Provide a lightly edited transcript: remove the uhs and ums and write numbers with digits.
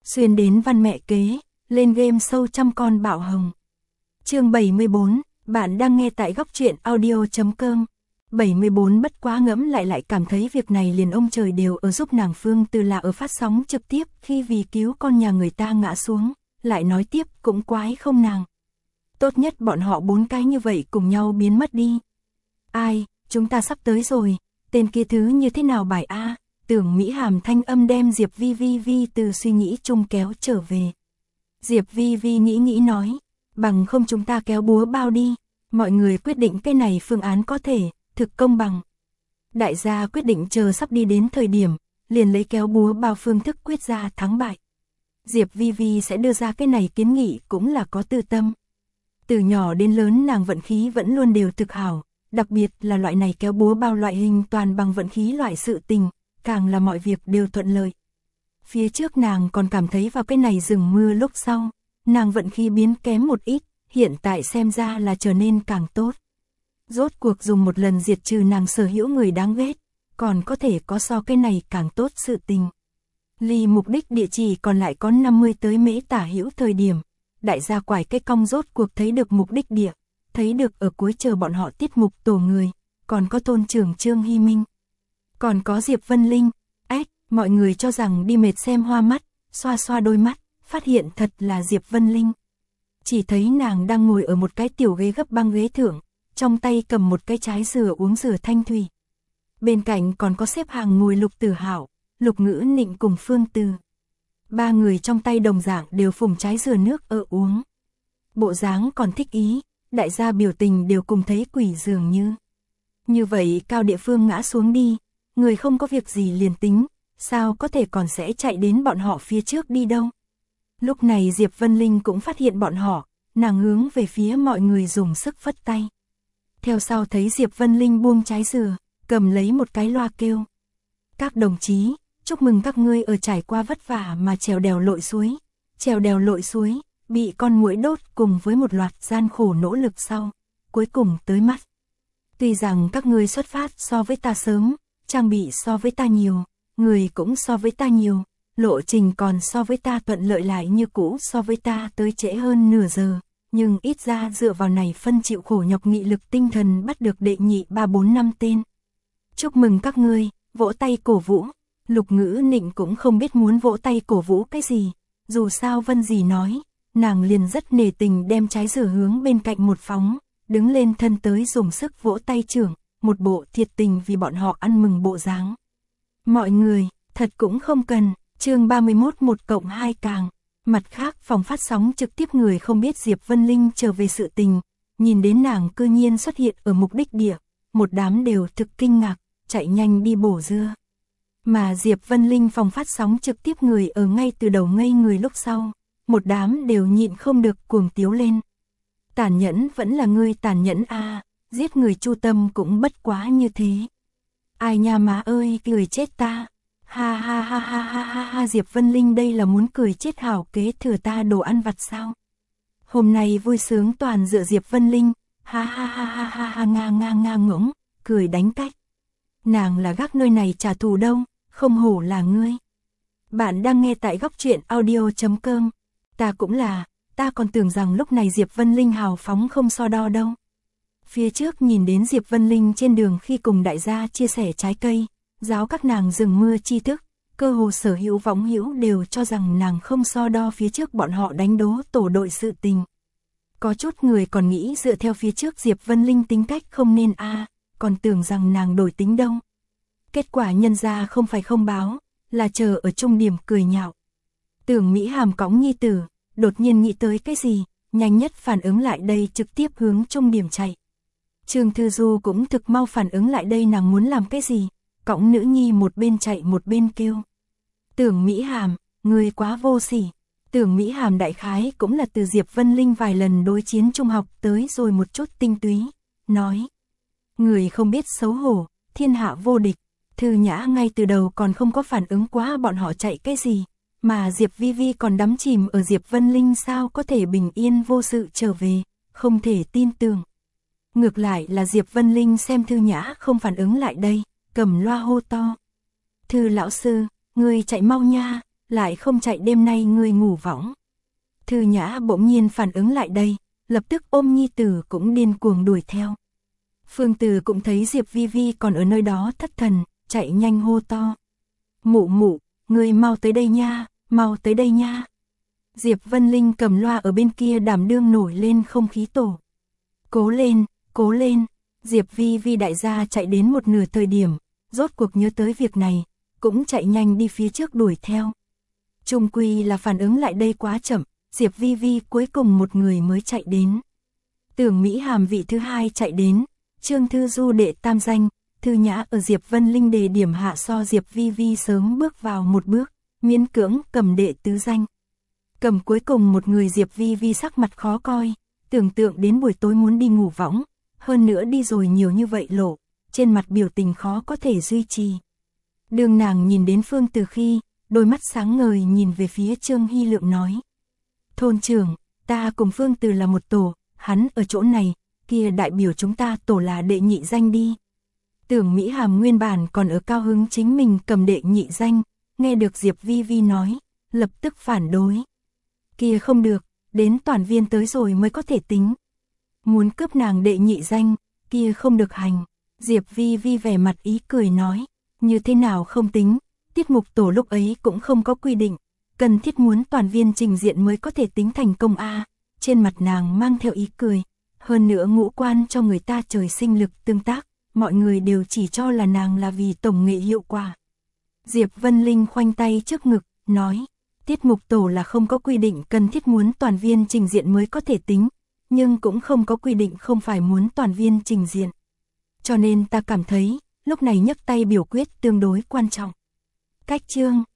Xuyên đến văn mẹ kế, lên game sâu trăm con bạo hồng. Chương 74, bạn đang nghe tại góc truyện audio.com. 74 bất quá ngẫm lại cảm thấy việc này liền ông trời đều ở giúp nàng Phương Từ là ở phát sóng trực tiếp khi vì cứu con nhà người ta ngã xuống, lại nói tiếp cũng quái không nàng. Tốt nhất bọn họ 4 cái như vậy cùng nhau biến mất đi. Ai, chúng ta sắp tới rồi, tên kia thứ như thế nào bài A, Tưởng Mỹ Hàm thanh âm đem Diệp Vi từ suy nghĩ chung kéo trở về. Diệp Vi nghĩ nói, bằng không chúng ta kéo búa bao đi, mọi người quyết định cái này phương án có thể, thực công bằng. Đại gia quyết định chờ sắp đi đến thời điểm, liền lấy kéo búa bao phương thức quyết ra thắng bại. Diệp Vi sẽ đưa ra cái này kiến nghị cũng là có tư tâm. Từ nhỏ đến lớn nàng vận khí vẫn luôn đều thực hảo, đặc biệt là loại này kéo búa bao loại hình toàn bằng vận khí loại sự tình, càng là mọi việc đều thuận lợi. Phía trước nàng còn cảm thấy vào cái này rừng mưa lúc sau, nàng vận khí biến kém một ít, hiện tại xem ra là trở nên càng tốt. Rốt cuộc dùng một lần diệt trừ nàng sở hữu người đáng ghét, còn có thể có so cái này càng tốt sự tình. Ly mục đích địa chỉ còn lại có 50 tới mễ tả hữu thời điểm, đại gia quải cái cong rốt cuộc thấy được mục đích địa, thấy được ở cuối chờ bọn họ tiết mục tổ người, còn có thôn trưởng Trương Hy Minh, còn có Diệp Vân Linh. Mọi người cho rằng đi mệt xem hoa mắt, xoa đôi mắt, phát hiện thật là Diệp Vân Linh. Chỉ thấy nàng đang ngồi ở một cái tiểu ghế gấp băng ghế thượng, trong tay cầm một cái trái dừa uống dừa thanh thủy. Bên cạnh còn có xếp hàng ngồi Lục Tử Hạo, Lục Ngữ Nịnh cùng Phương Từ. Ba người trong tay đồng dạng đều phùng trái dừa nước ở uống. Bộ dáng còn thích ý, đại gia biểu tình đều cùng thấy quỷ dường như. Như vậy cao địa phương ngã xuống đi, người không có việc gì liền tính, sao có thể còn sẽ chạy đến bọn họ phía trước đi đâu. Lúc này Diệp Vân Linh cũng phát hiện bọn họ, nàng hướng về phía mọi người dùng sức phất tay. Theo sau thấy Diệp Vân Linh buông trái dừa, cầm lấy một cái loa kêu. Các đồng chí, chúc mừng các ngươi ở trải qua vất vả mà trèo đèo lội suối, bị con muỗi đốt cùng với một loạt gian khổ nỗ lực sau, cuối cùng tới mắt. Tuy rằng các ngươi xuất phát so với ta sớm, trang bị so với ta nhiều, người cũng so với ta nhiều, lộ trình còn so với ta thuận lợi lại như cũ so với ta tới trễ hơn nửa giờ, nhưng ít ra dựa vào này phân chịu khổ nhọc nghị lực tinh thần bắt được đệ nhị 3 4 5 tên. Chúc mừng các ngươi, vỗ tay cổ vũ. Lục Ngữ Nịnh cũng không biết muốn vỗ tay cổ vũ cái gì, dù sao Vân dì nói, nàng liền rất nể tình đem trái dừa hướng bên cạnh một phóng, đứng lên thân tới dùng sức vỗ tay trưởng, một bộ thiệt tình vì bọn họ ăn mừng bộ dáng. Mọi người, thật cũng không cần, chương 31 1+2 càng. Mặt khác phòng phát sóng trực tiếp người không biết Diệp Vân Linh trở về sự tình, nhìn đến nàng cư nhiên xuất hiện ở mục đích địa, một đám đều thực kinh ngạc, chạy nhanh đi bổ dưa. Mà Diệp Vân Linh phòng phát sóng trực tiếp người ở ngay từ đầu ngây người lúc sau, một đám đều nhịn không được cuồng tiếu lên. Tàn nhẫn vẫn là ngươi tàn nhẫn a, giết người chu tâm cũng bất quá như thế. Ai nha má ơi, cười chết ta. Ha, Diệp Vân Linh đây là muốn cười chết hảo kế thừa ta đồ ăn vặt sao? Hôm nay vui sướng toàn dựa Diệp Vân Linh, ha, nga ngỗng, cười đánh cách. Nàng là gác nơi này trả thù đâu, không hổ là ngươi. Bạn đang nghe tại góc truyện audio.com. Ta cũng là, ta còn tưởng rằng lúc này Diệp Vân Linh hào phóng không so đo đâu. Phía trước nhìn đến Diệp Vân Linh trên đường khi cùng đại gia chia sẻ trái cây, giáo các nàng rừng mưa tri thức, cơ hồ sở hữu võng hữu đều cho rằng nàng không so đo phía trước bọn họ đánh đố tổ đội sự tình. Có chút người còn nghĩ dựa theo phía trước Diệp Vân Linh tính cách không nên còn tưởng rằng nàng đổi tính đâu. Kết quả nhân ra không phải không báo, là chờ ở trung điểm cười nhạo. Tưởng Mỹ Hàm cõng nhi tử, đột nhiên nghĩ tới cái gì, nhanh nhất phản ứng lại đây trực tiếp hướng trung điểm chạy. Trương Thư Du cũng thực mau phản ứng lại đây nàng muốn làm cái gì, cõng nữ nhi một bên chạy một bên kêu. Tưởng Mỹ Hàm, người quá vô sỉ. Tưởng Mỹ Hàm đại khái cũng là từ Diệp Vân Linh vài lần đối chiến trung học tới rồi một chút tinh túy, nói. Người không biết xấu hổ, thiên hạ vô địch. Thư Nhã ngay từ đầu còn không có phản ứng quá bọn họ chạy cái gì, mà Diệp Vi còn đắm chìm ở Diệp Vân Linh sao có thể bình yên vô sự trở về, không thể tin tưởng. Ngược lại là Diệp Vân Linh xem Thư Nhã không phản ứng lại đây, cầm loa hô to. Thư lão sư, ngươi chạy mau nha, lại không chạy đêm nay ngươi ngủ võng. Thư Nhã bỗng nhiên phản ứng lại đây, lập tức ôm nhi tử cũng điên cuồng đuổi theo. Phương Từ cũng thấy Diệp Vi Vi còn ở nơi đó thất thần, chạy nhanh hô to. Mụ mụ, ngươi mau tới đây nha, mau tới đây nha. Diệp Vân Linh cầm loa ở bên kia đảm đương nổi lên không khí tổ. Cố lên, cố lên. Diệp Vi Vi đại gia chạy đến một nửa thời điểm, rốt cuộc nhớ tới việc này, cũng chạy nhanh đi phía trước đuổi theo. Chung quy là phản ứng lại đây quá chậm, Diệp Vi Vi cuối cùng một người mới chạy đến. Tưởng Mỹ Hàm vị thứ hai chạy đến, Trương Thư Du đệ tam danh, Thư Nhã ở Diệp Vân Linh đề điểm hạ so Diệp Vi Vi sớm bước vào một bước, miễn cưỡng cầm đệ tứ danh. Cầm cuối cùng một người Diệp Vi Vi sắc mặt khó coi, tưởng tượng đến buổi tối muốn đi ngủ võng, hơn nữa đi rồi nhiều như vậy lộ, trên mặt biểu tình khó có thể duy trì. Đường nàng nhìn đến Phương Từ khi, đôi mắt sáng ngời nhìn về phía Trương Hy Lượng nói. Thôn trưởng, ta cùng Phương Từ là một tổ, hắn ở chỗ này, kia đại biểu chúng ta tổ là đệ nhị danh đi. Tưởng Mỹ Hàm nguyên bản còn ở cao hứng chính mình cầm đệ nhị danh, nghe được Diệp Vi Vi nói, lập tức phản đối. Kia không được, đến toàn viên tới rồi mới có thể tính. Muốn cướp nàng đệ nhị danh, kia không được hành. Diệp Vi Vi vẻ mặt ý cười nói, như thế nào không tính, tiết mục tổ lúc ấy cũng không có quy định, cần thiết muốn toàn viên trình diện mới có thể tính thành công a. Trên mặt nàng mang theo ý cười, hơn nữa ngũ quan cho người ta trời sinh lực tương tác, mọi người đều chỉ cho là nàng là vì tổng nghệ hiệu quả. Diệp Vân Linh khoanh tay trước ngực, nói, tiết mục tổ là không có quy định cần thiết muốn toàn viên trình diện mới có thể tính, nhưng cũng không có quy định không phải muốn toàn viên trình diện. Cho nên ta cảm thấy, lúc này nhấc tay biểu quyết tương đối quan trọng. Cách chương